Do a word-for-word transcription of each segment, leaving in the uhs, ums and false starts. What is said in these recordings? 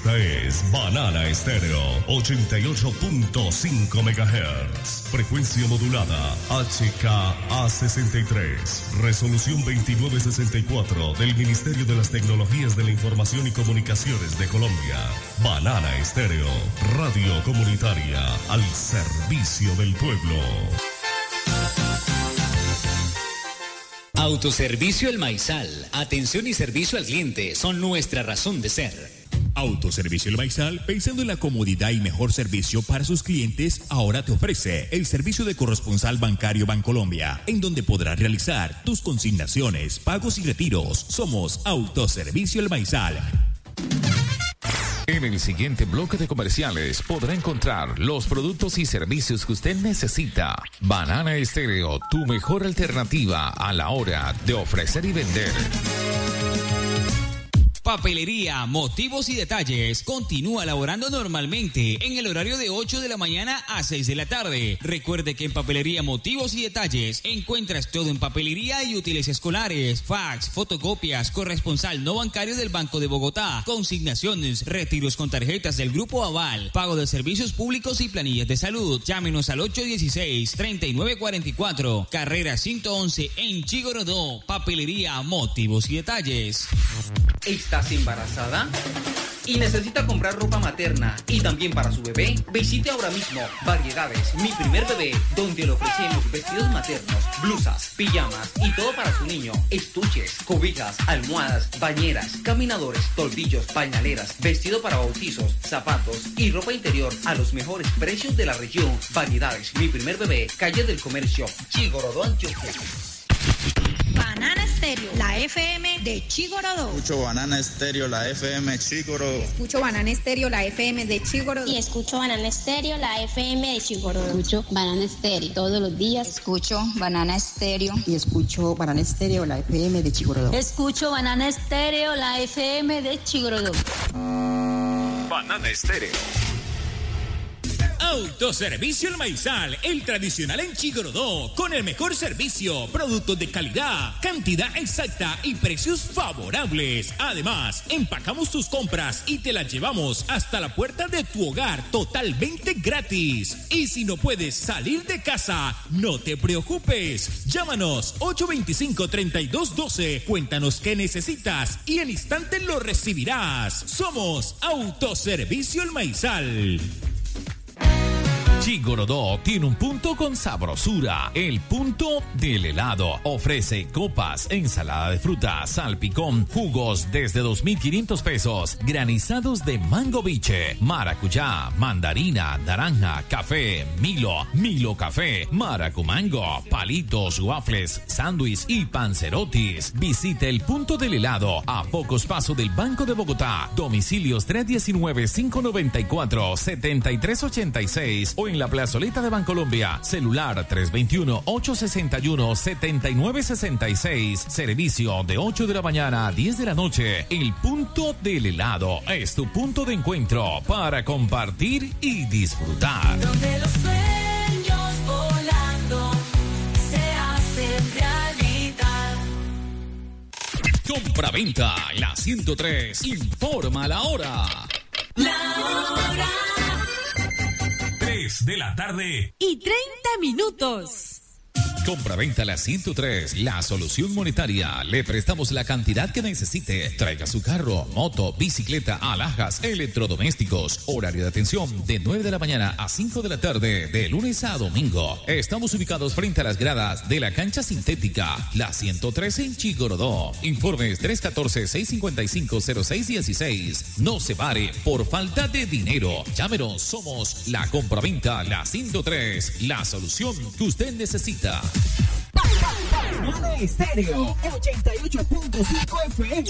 Esta es Banana Estéreo ochenta y ocho punto cinco megahertz. Frecuencia modulada H K A sesenta y tres. Resolución veintinueve sesenta y cuatro del Ministerio de las Tecnologías de la Información y Comunicaciones de Colombia. Banana Estéreo, radio comunitaria al servicio del pueblo. Autoservicio El Maizal. Atención y servicio al cliente son nuestra razón de ser. Autoservicio El Maizal, pensando en la comodidad y mejor servicio para sus clientes, ahora te ofrece el servicio de corresponsal bancario Bancolombia, en donde podrás realizar tus consignaciones, pagos y retiros. Somos Autoservicio El Maizal. En el siguiente bloque de comerciales podrá encontrar los productos y servicios que usted necesita. Banana Estéreo, tu mejor alternativa a la hora de ofrecer y vender. Papelería, Motivos y Detalles continúa laborando normalmente en el horario de ocho de la mañana a seis de la tarde. Recuerde que en Papelería, Motivos y Detalles encuentras todo en papelería y útiles escolares, fax, fotocopias, corresponsal no bancario del Banco de Bogotá, consignaciones, retiros con tarjetas del Grupo Aval, pago de servicios públicos y planillas de salud. Llámenos al ocho uno seis, tres nueve cuatro cuatro, carrera ciento once en Chigorodó. Papelería, Motivos y Detalles. ¿Estás embarazada? ¿Y necesita comprar ropa materna y también para su bebé? Visite ahora mismo Variedades Mi Primer Bebé, donde le ofrecemos vestidos maternos, blusas, pijamas y todo para su niño, estuches, cobijas, almohadas, bañeras, caminadores, toldillos, pañaleras, vestido para bautizos, zapatos y ropa interior a los mejores precios de la región. Variedades Mi Primer Bebé, calle del Comercio, Chigorodó, Antioquia. Banana Estéreo, la F M de Chigorodó. Escucho Banana Estéreo, la F M de Chigorodó. Escucho Banana Estéreo, la F M de Chigorodó. Y escucho Banana Estéreo, la F M de Chigorodó. Escucho Banana Estéreo todos los días. Escucho Banana Estéreo y escucho Banana Estéreo, la F M de Chigorodó. Escucho Banana Estéreo, la F M de Chigorodó. Banana Estéreo. Autoservicio El Maizal, el tradicional en Chigorodó, con el mejor servicio, productos de calidad, cantidad exacta y precios favorables. Además, empacamos tus compras y te las llevamos hasta la puerta de tu hogar totalmente gratis. Y si no puedes salir de casa, no te preocupes. Llámanos ocho dos cinco, tres dos uno dos, cuéntanos qué necesitas y en instante lo recibirás. Somos Autoservicio El Maizal. Chigorodó tiene un punto con sabrosura, el punto del helado. Ofrece copas, ensalada de fruta, salpicón, jugos desde dos mil quinientos pesos, granizados de mango biche, maracuyá, mandarina, naranja, café, Milo, Milo café, maracumango, palitos, waffles, sándwich y panzerotis. Visite el punto del helado a pocos pasos del Banco de Bogotá. Domicilios tres uno nueve, cinco nueve cuatro, siete tres ocho seis o en la plazoleta de Bancolombia. Celular tres dos uno, ocho seis uno, siete nueve seis seis. Servicio de ocho de la mañana a diez de la noche. El punto del helado es tu punto de encuentro para compartir y disfrutar. Donde los sueños volando se hacen realidad. Compra-venta, la ciento tres informa la hora. La hora. De la tarde y treinta minutos. Compra-venta la ciento tres, la solución monetaria. Le prestamos la cantidad que necesite. Traiga su carro, moto, bicicleta, alhajas, electrodomésticos. Horario de atención de nueve de la mañana a cinco de la tarde, de lunes a domingo. Estamos ubicados frente a las gradas de la cancha sintética, la ciento tres en Chigorodó. Informes tres uno cuatro, seis cinco cinco, cero seis uno seis. No se pare por falta de dinero. Llámenos, somos la compra-venta la ciento tres, la solución que usted necesita. Banana Estéreo ochenta y ocho punto cinco F M.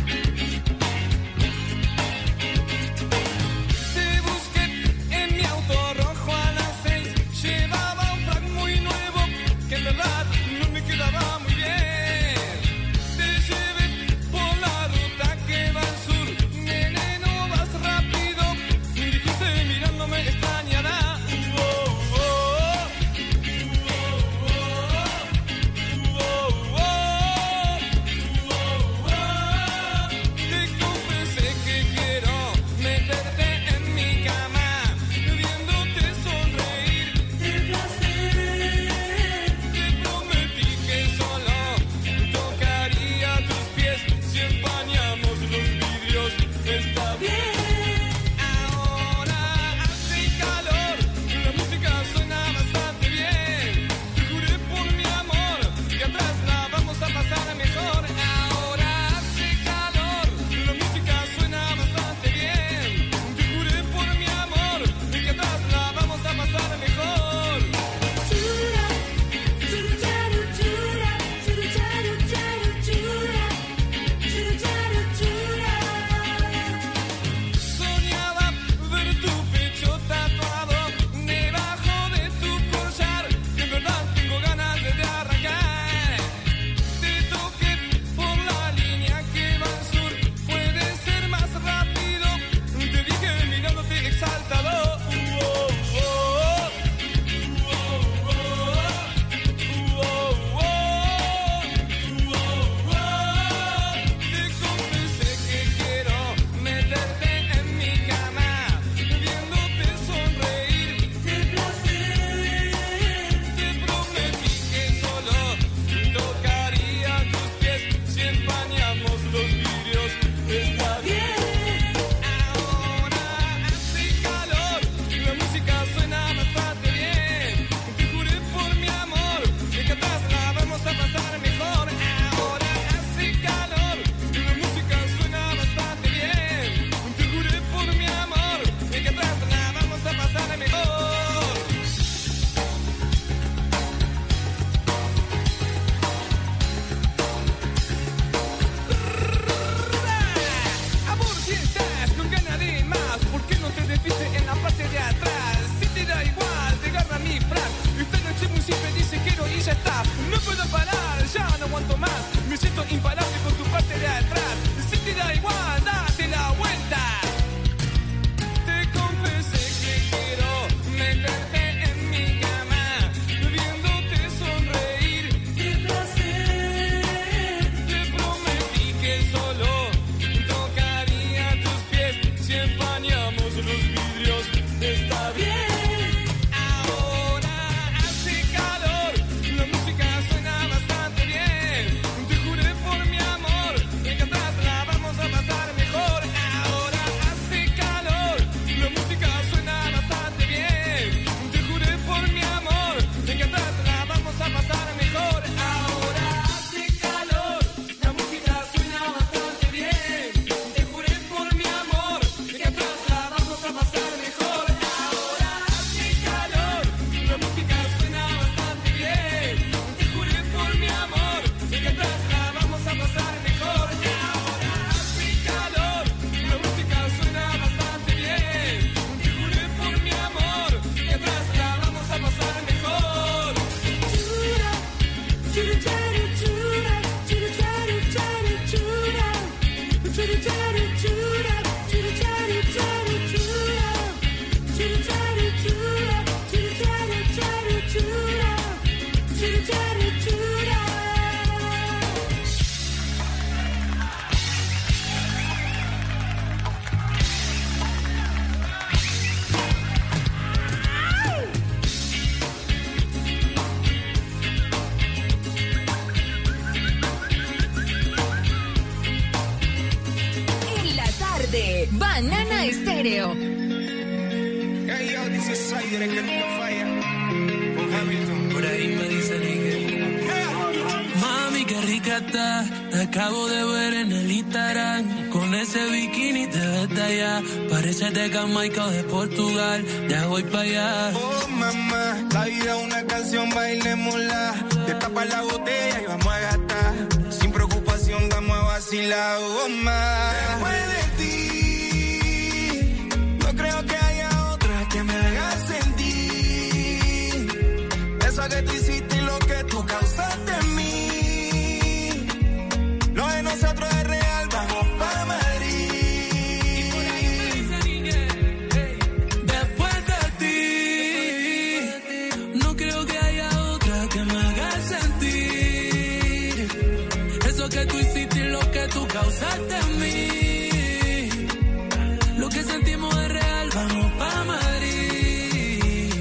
Te busqué en mi auto. Estéreo. Hey, yo, this is Sider, el que nunca falla. Con Hamilton. Por ahí me dicen que... Mami, qué rica estás. Te acabo de ver en el Instagram. Con ese bikini te ves de allá. Pareces de Jamaica o de Portugal. Ya voy para allá. Oh, mamá, la vida es una canción, bailémosla. Te tapas la botella y vamos a gastar. Sin preocupación, vamos a vacilar. Oh, mamá. Después de ti, no creo que haya otra que me haga sentir eso que tú hiciste y lo que tú causaste en mí. Lo de nosotros es real, vamos para Madrid. Y por ahí me dicen que, hey. Después de ti, no creo que haya otra que me haga sentir eso que tú hiciste y lo que tú causaste en mí. Lo que sentimos es real, vamos para Madrid.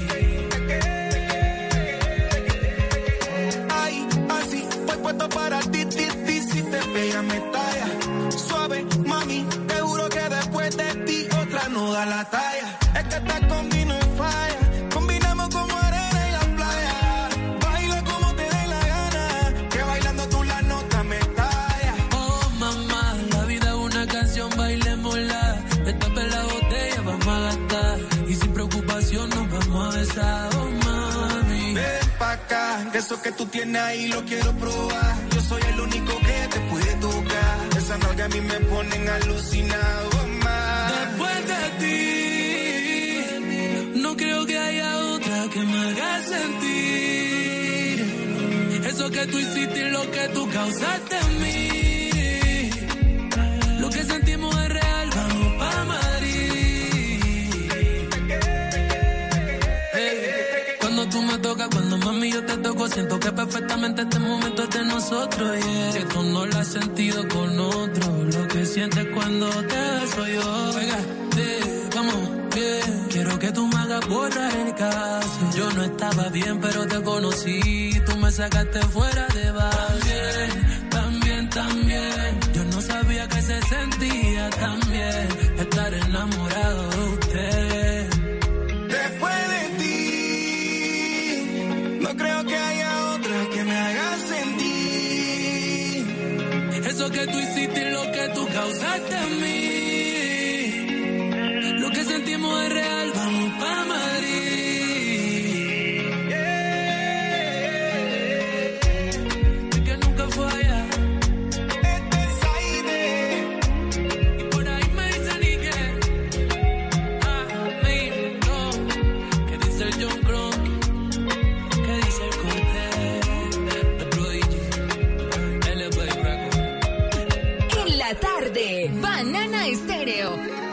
Ay, así, pues puesto para ti, ti, ti, si te pega me talla. Suave, mami, te juro que después de ti otra no da la talla. Es que estás con vino y falla, combinamos como arena y la playa. Baila como te dé la gana, que bailando tú la nota me talla. Oh, mamá, la vida es una canción, bailémosla. Destape la botella, vamos a gastar. Y sin preocupación nos vamos a besar, oh, mami. Ven pa' acá, que eso que tú tienes ahí lo quiero probar. Yo soy el único que te puede tocar. Esas nalgas a mí me ponen alucinado, oh, ma. Después de ti, no creo que haya otra que me haga sentir eso que tú hiciste y lo que tú causaste en mí. Lo que sentimos es real, vamos pa' Madrid. Hey. Cuando tú me tocas, cuando mami yo te toco, siento que perfectamente este momento es de nosotros, yeah. Que tú no lo has sentido con otro, lo que sientes cuando te beso yo. Pégate, vamos, bien. Quiero que tú me hagas borrar el caso. Yo no estaba bien, pero te conocí, tú me sacaste fuera de base. También, también, también. Yo no sabía que se sentía tan bien estar enamorado de usted. Después de ti, no creo que haya otra que me haga sentir eso que tú hiciste y lo que tú causaste en mí. Lo que sentimos es real, vamos pa' Madrid. Yeah. Que nunca falla. Este es Aide. Y por ahí me dicen y que ah, me no. Que dice el John Crunk, que dice el Cortez, The Prodigy, L B Record. En la tarde, Banana Estéreo.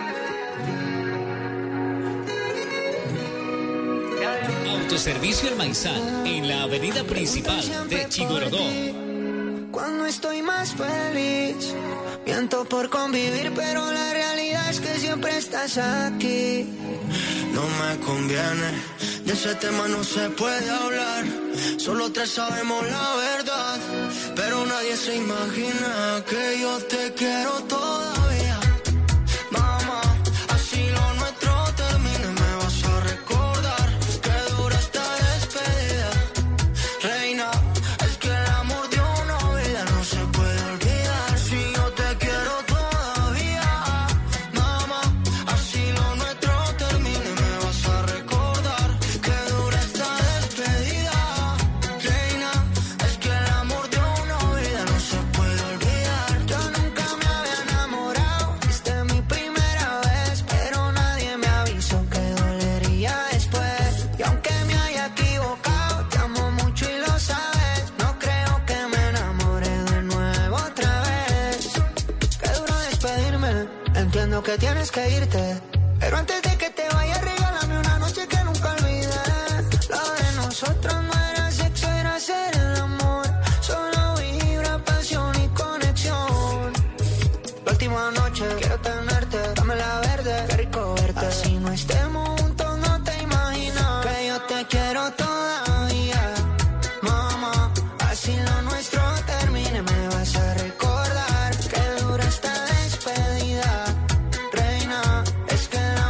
Autoservicio El Maizal, en la avenida principal de Chigorodó. Cuando estoy más feliz, miento por convivir, pero la realidad es que siempre estás aquí. No me conviene, de ese tema no se puede hablar. Solo tres sabemos la verdad, pero nadie se imagina que yo te quiero todavía. Mamá, así lo nuestro termine, me vas a recordar que dura esta despedida. Reina, es que el amor de una vida no se puede olvidar. Si yo te quiero todavía. Mamá, así lo nuestro termine, me vas a recordar que dura esta despedida. Reina, es que el amor de una vida no se puede olvidar. Yo nunca me había enamorado, fuiste mi primera vez, pero nadie me avisó que dolería después. Y aunque me haya equivocado, te amo mucho y lo sabes. No creo que me enamore de nuevo otra vez. Qué duro despedirme, entiendo que tienes que irte, pero antes de que te vayas regálame una noche que nunca olvidé. Lo de nosotros no era sexo, era hacer el amor. Solo vibra, pasión y conexión. La última noche quiero tenerte, dame la verde, qué rico verte. Así no estemos juntos, no te imaginas que yo te quiero todavía. Mamá, así lo nuestro termine, me vas a recordar que dura esta despedida. Reina, es que el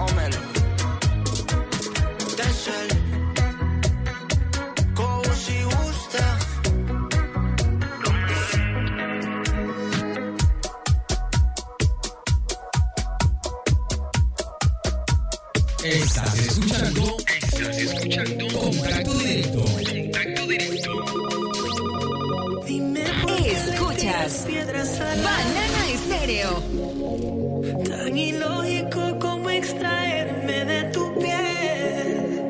más o menos. Tesel, como si gusta. Estás escuchando, estás escuchando Contacto Directo. Contacto Directo. Escuchas Banana Estéreo. Tan ilógico como extraerme de tu piel.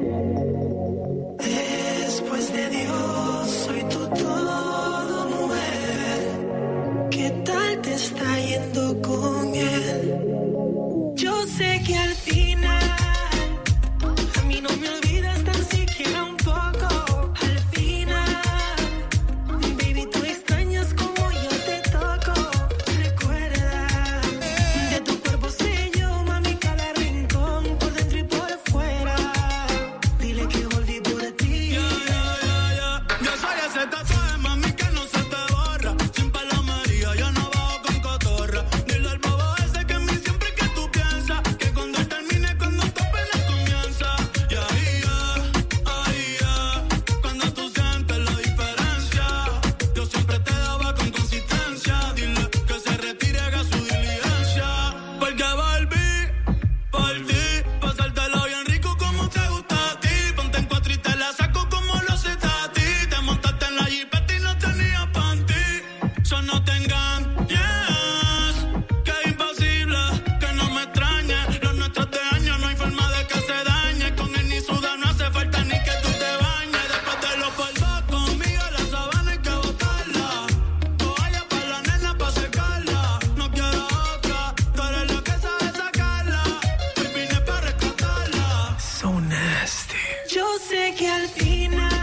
Después de Dios, soy tu todo, mujer. ¿Qué tal te está yendo con él? Yo sé que al final a mí no me olvidas tan siquiera un poco. Al final, baby, tú extrañas como yo te toco. Recuerda, de tu cuerpo sé yo, mami, cada rincón, por dentro y por fuera. Dile que volví por ti. Yeah, yeah, yeah, yeah. Yo soy ese tatuaje, mami, que no se te borra. Sin palomería, yo no bajo con cotorra. Dile al bobo ese que en mí siempre que tú piensas. Que cuando él termine, cuando tu pena comienza. Y ahí ya, ahí ya. Cuando tú sientes la diferencia. Yo siempre te daba con consistencia. Dile que se retire, haga su diligencia. Porque volví por ti. Pasártelo bien rico como te gusta a ti. Ponte en cuatro y te la saco como lo haces a ti. Te montaste en la jipeta y no tenías panty. So no te engañes, que es imposible que no me extrañe. Los nuestros de años no hay forma de que se dañe. Con él ni suda, no hace falta ni que tú te bañes. Después de los polvos conmigo, la sabana hay que botarla. Toalla para la nena pa' secarla. No quiero otra, tú eres la que sabe sacarla. Hoy vine pa' rescatarla. So nasty. Yo sé que al final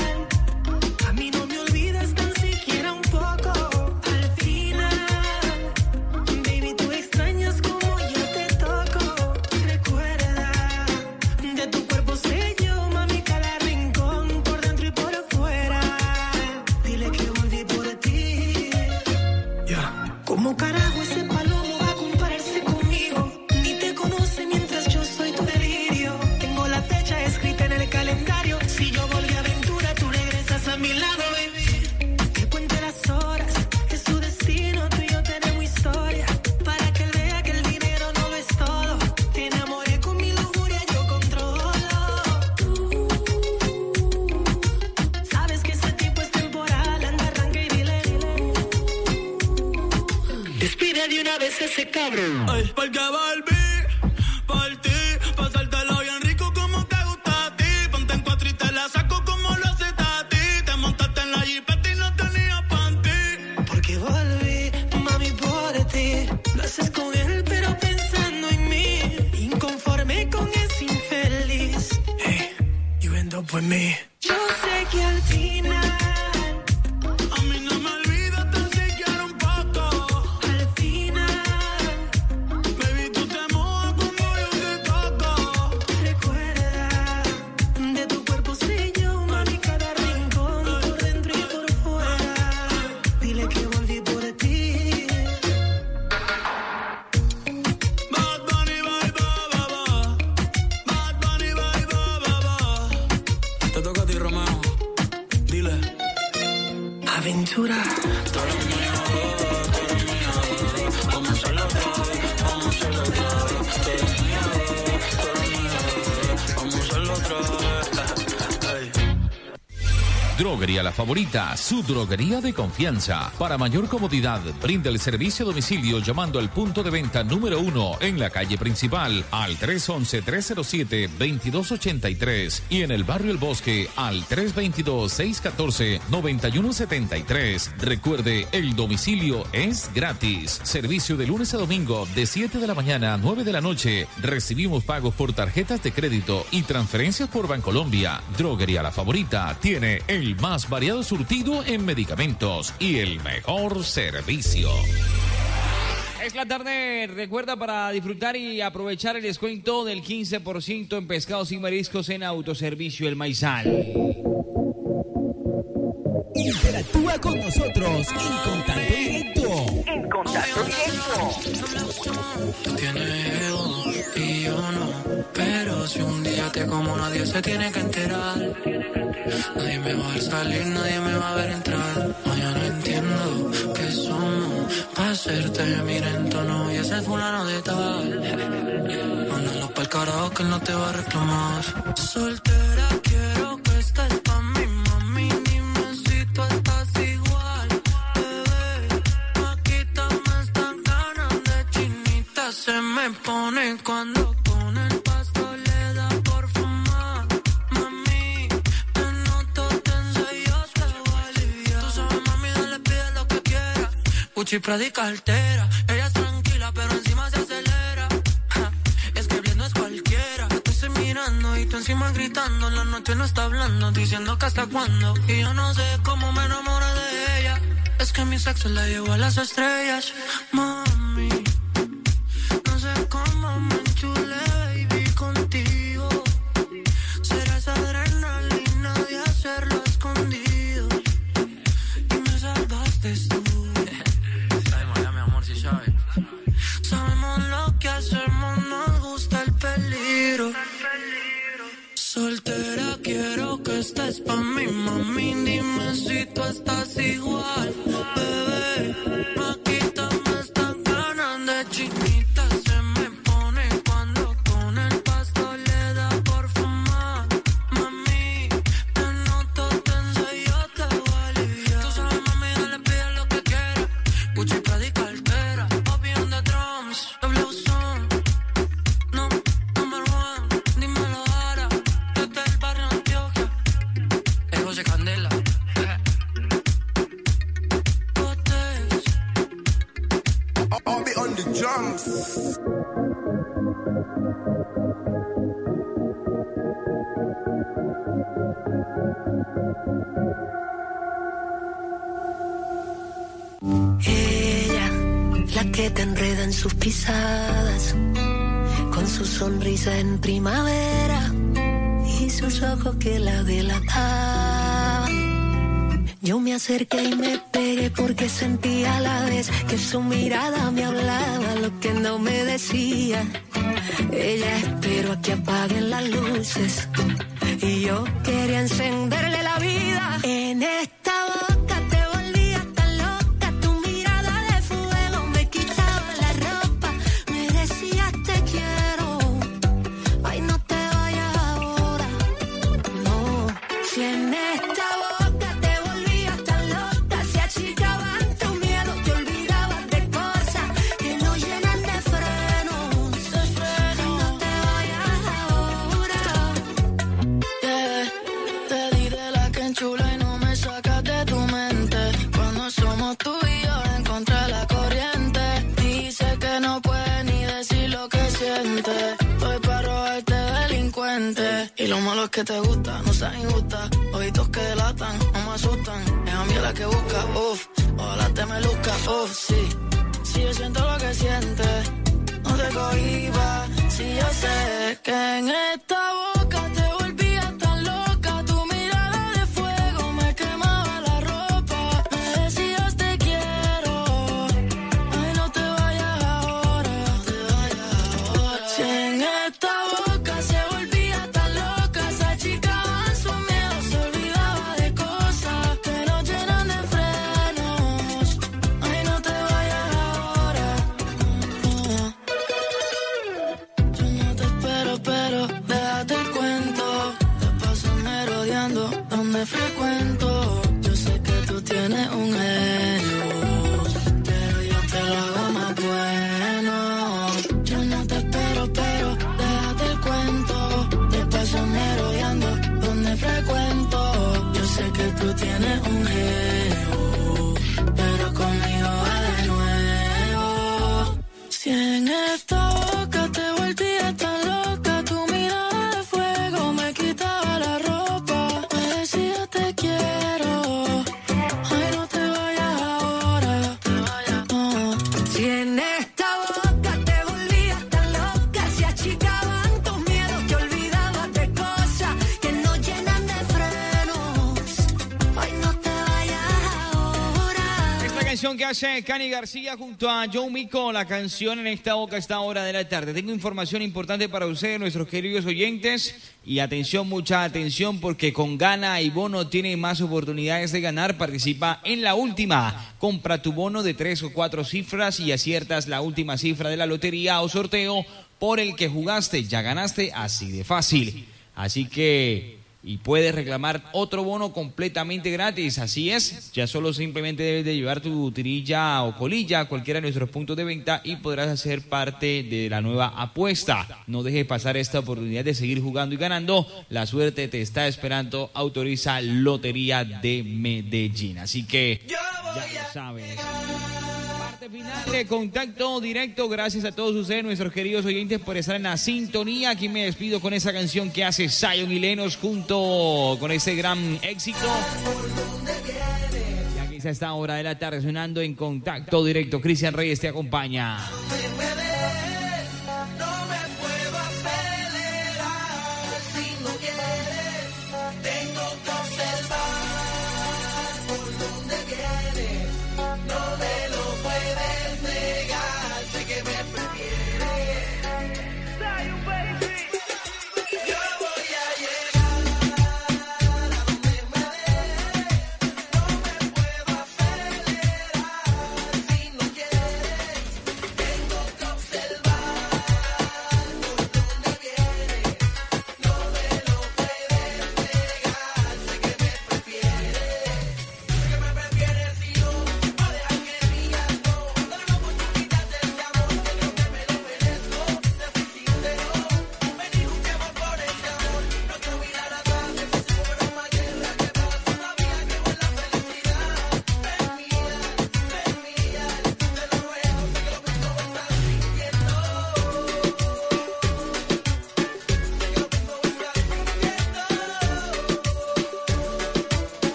a mí no me olvidas tan siquiera un poco. Al final, baby, tú extrañas como yo te toco. Recuerda, de tu cuerpo sé yo, mami, cada rincón, por dentro y por fuera. Dile que volví por ti. Yeah. ¿Cómo carajo ese palomo va a compararse conmigo? Ni te conoce mientras yo soy tu delirio. Tengo la fecha escrita en el calendario. Si yo volví a aventura, tú regresas a mi lado, baby. Que cuente las horas, es su destino. Tú y yo tenemos historia. Para que él vea que el dinero no lo es todo. Te enamoré con mi lujuria, yo controlo. Tú sabes que ese tipo es temporal. Anda, arranca y dile. Despide de una vez ese cabrón. Ay, porque volví por ti. Pasártelo bien rico como te gusta a ti. Ponte en cuatro y te la saco como lo haces a ti. Te montaste en la jipeta y no tenías panty. Porque volví, mami, por ti. Lo haces con él, pero pensando en mí. Inconforme con ese infeliz. Hey, you end up with me. Yo sé que al final A mí no me olvidas tan siquiera un poco. al final, Baby, tú te mojas como yo te toco. recuerda, de tu cuerpo sé yo, mami, cada rincón, por dentro y por fuera. Dile que volví por ti. Bad Bunny, bye, bye, bye, bye. Bad Bunny, bye, bye, bye, bye. Te toca a ti, Romeo. Dile. Aventura. Tú eres mía, tú eres mía. Vamos a hacerlo todo, vamos a hacerlo todo. Tú eres mía, tú eres mía. Vamos a hacerlo otra vez. Ey. Droguería La Favorita, su droguería de confianza. Para mayor comodidad, brinda el servicio a domicilio llamando al punto de venta número uno en la calle principal al tres once, tres cero siete, veintidós ochenta y tres y en el barrio El Bosque al tres veintidós, seiscientos catorce, noventa y uno setenta y tres. Recuerde, el domicilio es gratis. Servicio de lunes a domingo de siete de la mañana a nueve de la noche. Recibimos pagos por tarjetas de crédito y transferencias por Bancolombia. Droguería La Favorita tiene el más variado surtido en medicamentos y el mejor servicio. Es la tarde, recuerda, para disfrutar y aprovechar el descuento del quince por ciento en pescados y mariscos en Autoservicio El Maizal. Interactúa con nosotros en contacto directo. En Tienes ego y yo no, pero si un día te como nadie se tiene que enterar. Nadie me va a ver salir, nadie me va a ver entrar. No, yo no entiendo qué somos para hacerte mirar en tono y ese fulano de tal. Mándalo pa'l carajo que él no te va a reclamar. Soltera quiero que estés pa' mí, mami, dime si tú estás igual, bebé. Aquí también están ganas de chinita, se me pone cuando con el pasto le da por fumar. Mami, te noto tensa y yo te voy a aliviar. Tú sabes, mami, dale, pide lo que quieras. Gucci, Prada y cartera. Ella es tranquila, pero encima se acelera. Ja, es que bien no es cualquiera. Te estoy mirando y tú encima gritando. La noche no está hablando, diciendo que hasta cuándo. Y yo no sé cómo me enamoré de ella. Es que mi sexo la llevo a las estrellas. Mami, no sé cómo me enchulé, baby, contigo. Será esa adrenalina de hacerlo escondido. Y me salvaste tú. Sabemos ya, mi amor, si sabes. Sabemos lo que hacemos, nos gusta el peligro. Soltera quiero que estés pa' mí, mami, dime si tú estás igual, bebé. Aquí también están ganas de chinita, se me pone cuando con el pasto le da por fumar. Mami, te noto tensa y yo te voy a aliviar. Tú sabes, mami, dale, pide lo que quieras. Gucci, Prada y cartera. Bobby on the drums, doble son. No, number one, dímelo ahora. Desde el barrio Antioquia. Es José Candela. Botes. Bobby on the drums. Ella, la que te enreda en sus pisadas, con su sonrisa en primavera y sus ojos que la delataban. Yo me acerqué y me pegué porque sentía a la vez que su mirada me hablaba lo que no me decía. Ella esperó a que apaguen las luces y yo quería encenderle la vida. En esta boca te volvías tan loca, tu mirada de fuego me quitaba la ropa, me decías te quiero, ay no te vayas ahora, no. Si en esta boca te volvías tan loca, se achicaban tus miedos, te olvidabas de cosas que no llenan de frenos, de frenos. No te vayas ahora. Yeah. Te di de la que enchula y no me sacas de tu mente. Cuando somos tú y yo en contra de la corriente. Dice que no puedes ni decir lo que sientes. Estoy para robarte delincuente. Y lo malo es que te gusta, no seas injusta. Ojitos que delatan, no me asustan. Es a mí la que busca, uff. Ojalá te me luzca, uff, sí. Si yo siento lo que sientes, no te cohibas. Si yo sé que en esta boca te volvías tan loca, tu mirada de fuego me quemaba la ropa, me decías te quiero, ay no te vayas ahora, no te vayas ahora. Si en esta boca se volvía tan loca, se achicaban sus miedos, se olvidaba de cosas que no llenan de frenos, ay no te vayas ahora, no. Yo no te espero, pero déjate canción que hace Cani García junto a Joe Mico, la canción En esta boca a esta hora de la tarde. Tengo información importante para ustedes, nuestros queridos oyentes, y atención, mucha atención, porque con Gana y Bono tiene más oportunidades de ganar. Participa en la última. Compra tu bono de tres o cuatro cifras y aciertas la última cifra de la lotería o sorteo por el que jugaste. Ya ganaste, así de fácil. Así que... y puedes reclamar otro bono completamente gratis, así es, ya solo simplemente debes de llevar tu tirilla o colilla a cualquiera de nuestros puntos de venta y podrás hacer parte de la nueva apuesta. No dejes pasar esta oportunidad de seguir jugando y ganando, la suerte te está esperando, autoriza Lotería de Medellín, así que ya lo sabes. Parte final de Contacto Directo, gracias a todos ustedes, nuestros queridos oyentes, por estar en la sintonía. Aquí me despido con esa canción que hace Zion y Lennox junto con ese gran éxito. Y aquí está esta hora de la tarde sonando en Contacto Directo. Cristian Reyes te acompaña.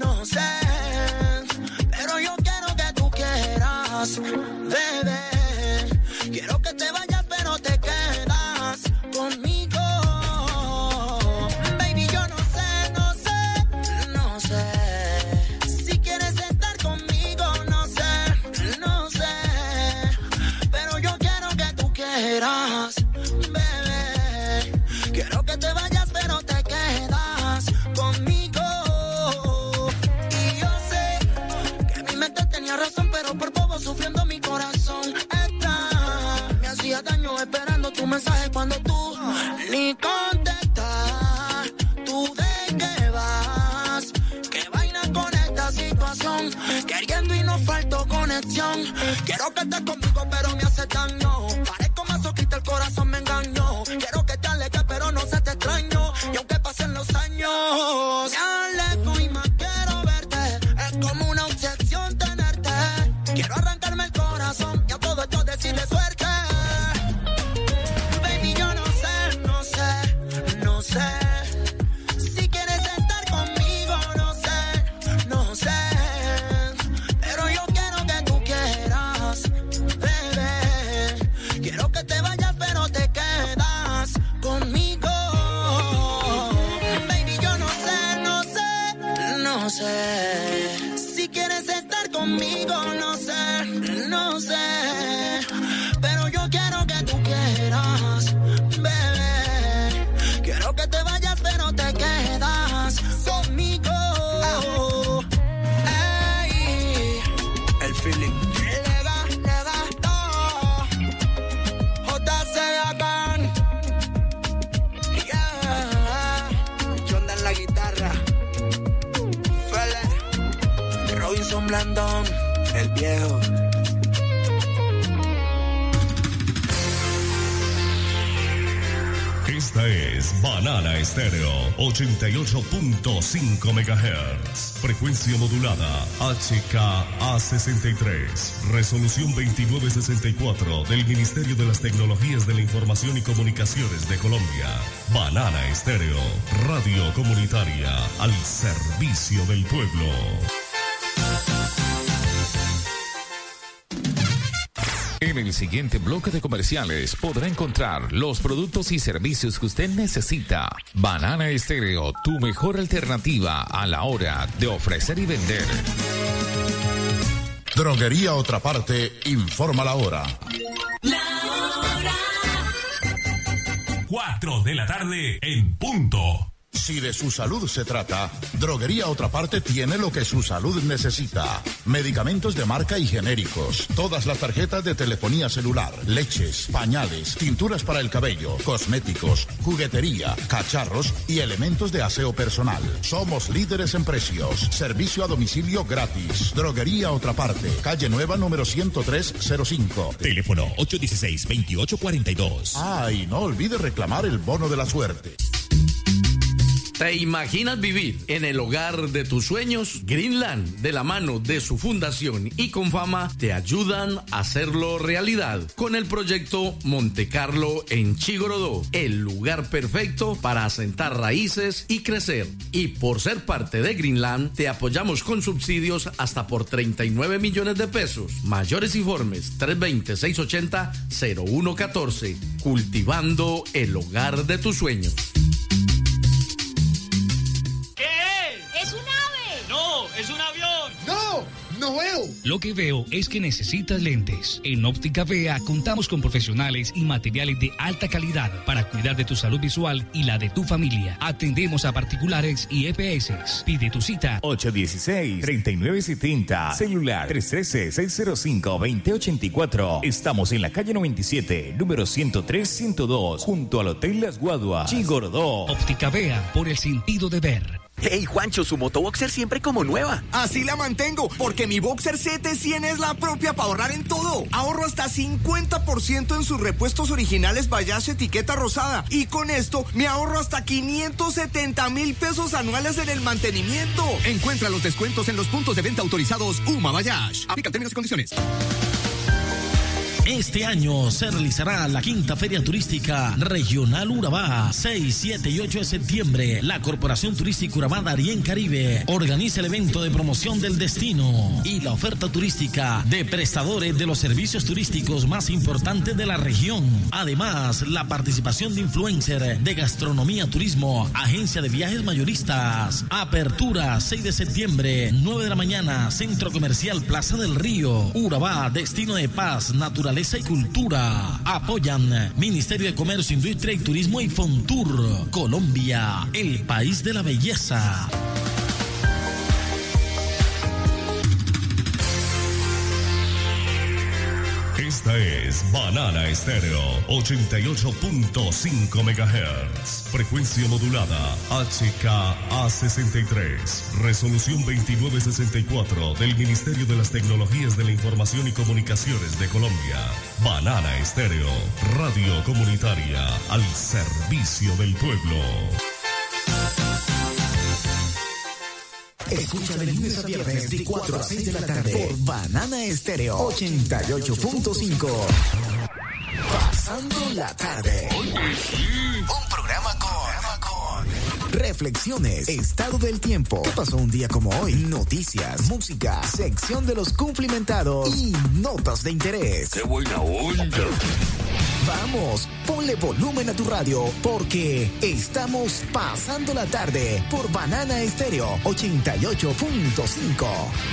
Bebé, conexión. Quiero que estés conmigo, pero me hace daño. Parezco masoquista, el corazón me engañó. Quiero que te alejes, pero no se te extraño. Y aunque pasen los años, me alejo y más quiero verte. Es como una obsesión tenerte. Quiero arrancarme el corazón y a todo esto decirle suerte. Baby, yo no sé, no sé, no sé. Si quieres estar conmigo, no sé, no sé. Pero yo quiero que tú quieras, bebé. Quiero que te vayas, pero te quedas conmigo. Baby, yo no sé, no sé, no sé. Si quieres estar conmigo, no sé, no sé. Pero yo quiero que tú quieras, bebé. Quiero que te vayas, pero te quedas conmigo. Ey. El feeling. Lega, lega, todo. J C Hagan. Yeah. Chonda en la guitarra. Fele. Robinson Blandón. El viejo. Esta es Banana Estéreo ochenta y ocho punto cinco megahertz. Frecuencia modulada H K A sesenta y tres. Resolución veintinueve sesenta y cuatro del Ministerio de las Tecnologías de la Información y Comunicaciones de Colombia. Banana Estéreo, radio comunitaria al servicio del pueblo. En el siguiente bloque de comerciales podrá encontrar los productos y servicios que usted necesita. Banana Estéreo, tu mejor alternativa a la hora de ofrecer y vender. Droguería Otra Parte informa la hora. La hora. Cuatro de la tarde en punto. Si de su salud se trata, Droguería Otra Parte tiene lo que su salud necesita. Medicamentos de marca y genéricos, todas las tarjetas de telefonía celular, leches, pañales, tinturas para el cabello, cosméticos, juguetería, cacharros y elementos de aseo personal. Somos líderes en precios. Servicio a domicilio gratis. Droguería Otra Parte, calle Nueva número ciento tres cero cinco. Teléfono ocho uno seis, veintiocho cuarenta y dos. Ah, y no olvide reclamar el bono de la suerte. ¿Te imaginas vivir en el hogar de tus sueños? Greenland, de la mano de su fundación y con fama, te ayudan a hacerlo realidad con el proyecto Monte Carlo en Chigorodó, el lugar perfecto para asentar raíces y crecer. Y por ser parte de Greenland, te apoyamos con subsidios hasta por treinta y nueve millones de pesos. Mayores informes tres dos cero, seis ocho cero, cero uno uno cuatro. Cultivando el hogar de tus sueños. ¡Es un avión! ¡No! ¡No veo! Lo que veo es que necesitas lentes. En Óptica Vea contamos con profesionales y materiales de alta calidad para cuidar de tu salud visual y la de tu familia. Atendemos a particulares y E P S. Pide tu cita. ocho uno seis, treinta y nueve setenta. Celular tres uno tres, seis cero cinco, dos cero ocho cuatro. Estamos en la calle noventa y siete, número ciento tres, ciento dos, junto al Hotel Las Guaduas, Chigorodó. Óptica Vea, por el sentido de ver. Hey, Juancho, su motoboxer siempre como nueva. Así la mantengo, porque mi Boxer siete cien es la propia para ahorrar en todo. Ahorro hasta cincuenta por ciento en sus repuestos originales Bayash etiqueta rosada. Y con esto me ahorro hasta quinientos setenta mil pesos anuales en el mantenimiento. Encuentra los descuentos en los puntos de venta autorizados Uma Bayash. Aplica términos y condiciones. Este año se realizará la quinta Feria Turística Regional Urabá, seis, siete y ocho de septiembre. La Corporación Turística Urabá Darién Caribe organiza el evento de promoción del destino y la oferta turística de prestadores de los servicios turísticos más importantes de la región. Además, la participación de influencers de gastronomía, turismo, agencia de viajes mayoristas. Apertura seis de septiembre, nueve de la mañana, Centro Comercial Plaza del Río. Urabá, destino de paz, naturaleza y cultura. Apoyan Ministerio de Comercio, Industria y Turismo y Fontur. Colombia, el país de la belleza. Esta es Banana Estéreo ochenta y ocho punto cinco megahertz. Frecuencia modulada H K A sesenta y tres. Resolución veintinueve sesenta y cuatro del Ministerio de las Tecnologías de la Información y Comunicaciones de Colombia. Banana Estéreo, radio comunitaria al servicio del pueblo. Escucha de lunes a viernes de cuatro a seis de la tarde por Banana Estéreo ochenta y ocho punto cinco. Pasando la tarde. Un programa con reflexiones, estado del tiempo, qué pasó un día como hoy, noticias, música, sección de los cumplimentados y notas de interés. ¡Qué buena onda! Vamos, ponle volumen a tu radio porque estamos pasando la tarde por Banana Estéreo ochenta y ocho punto cinco.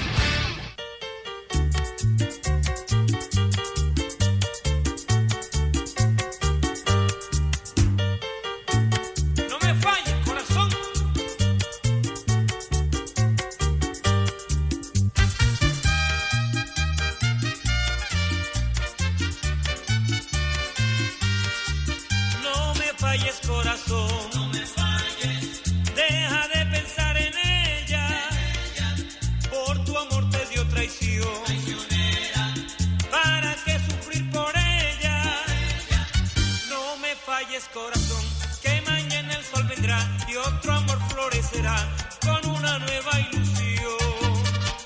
Corazón, que mañana el sol vendrá y otro amor florecerá con una nueva ilusión.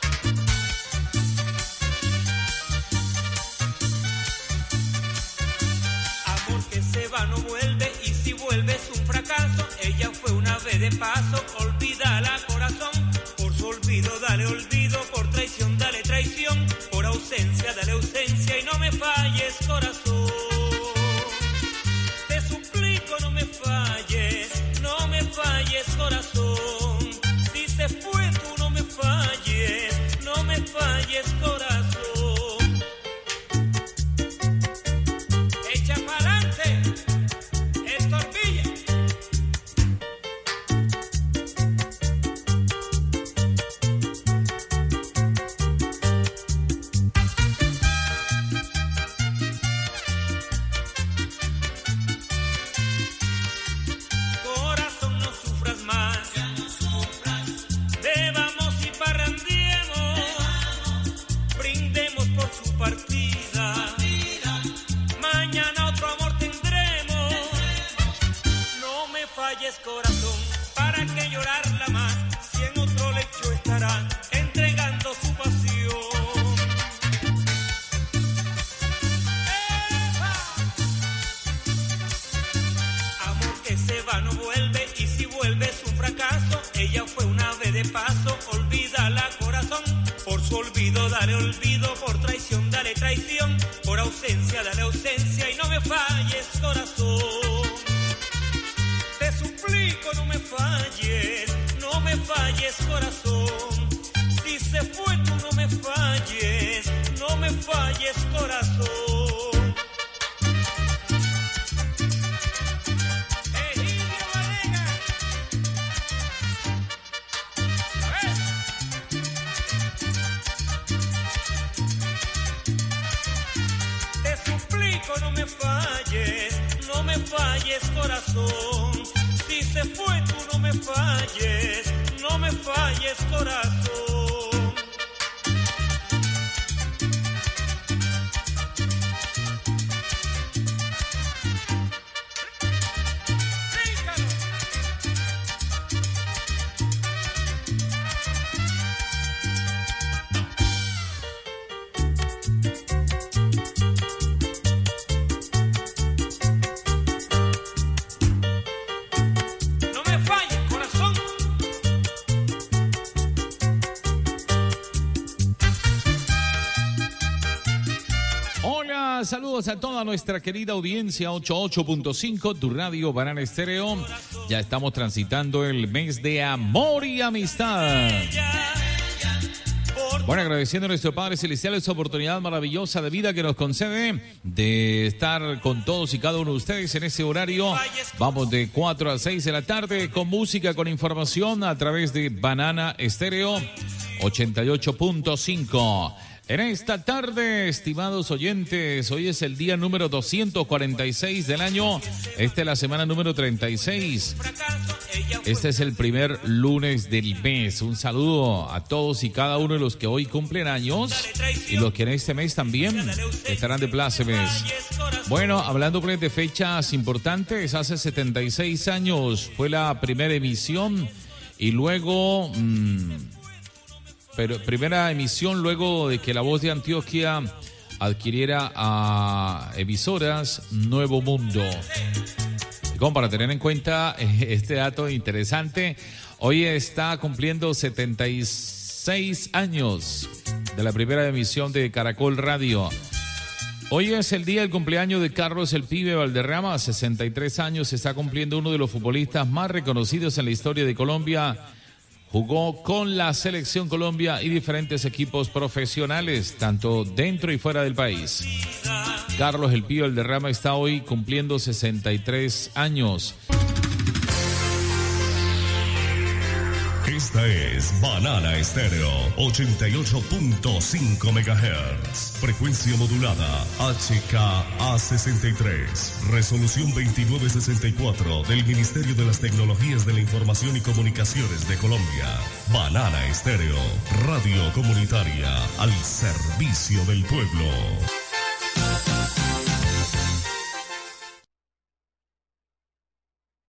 Amor que se va no vuelve y si vuelve es un fracaso. Ella fue una vez de paso, olvídala corazón. Por su olvido dale olvido, por traición dale traición, por ausencia dale ausencia y no me falles corazón. No me falles, no me falles corazón. Si se fue tú no me falles, no me falles corazón. Echa pa'lante, estorpilla. Corazón, para que llorarla más, si en otro lecho estará entregando su pasión. ¡Epa! Amor que se va no vuelve y si vuelve es un fracaso. Ella fue una vez de paso, olvídala corazón. Por su olvido dale olvido, por traición dale traición, por ausencia dale ausencia y no me falles corazón. No me falles, no me falles corazón. Si se fue tú no me falles, no me falles corazón. Egidio Varega. A ver. Te suplico no me falles, no me falles corazón. Si se fue tú no me falles, no me falles corazón. Saludos a toda nuestra querida audiencia ochenta y ocho punto cinco, tu radio Banana Estéreo. Ya estamos transitando el mes de amor y amistad. Bueno, agradeciendo a nuestro Padre Celestial esta oportunidad maravillosa de vida que nos concede de estar con todos y cada uno de ustedes en ese horario. Vamos de cuatro a seis de la tarde con música, con información a través de Banana Estéreo ochenta y ocho punto cinco. En esta tarde, estimados oyentes, hoy es el día número doscientos cuarenta y seis del año. Esta es la semana número treinta y seis. Este es el primer lunes del mes. Un saludo a todos y cada uno de los que hoy cumplen años y los que en este mes también estarán de plácemes. Bueno, hablando pues de fechas importantes, hace setenta y seis años fue la primera emisión y luego... Mmm, Pero primera emisión luego de que La Voz de Antioquia adquiriera a emisoras Nuevo Mundo. Y como para tener en cuenta este dato interesante, hoy está cumpliendo setenta y seis años de la primera emisión de Caracol Radio. Hoy es el día del cumpleaños de Carlos el Pibe Valderrama, a sesenta y tres años está cumpliendo uno de los futbolistas más reconocidos en la historia de Colombia. Jugó con la Selección Colombia y diferentes equipos profesionales, tanto dentro y fuera del país. Carlos El Pío Valderrama está hoy cumpliendo sesenta y tres años. Esta es Banana Estéreo, ochenta y ocho punto cinco megahertz. Frecuencia modulada, H K A sesenta y tres. Resolución veintinueve sesenta y cuatro del Ministerio de las Tecnologías de la Información y Comunicaciones de Colombia. Banana Estéreo, radio comunitaria al servicio del pueblo.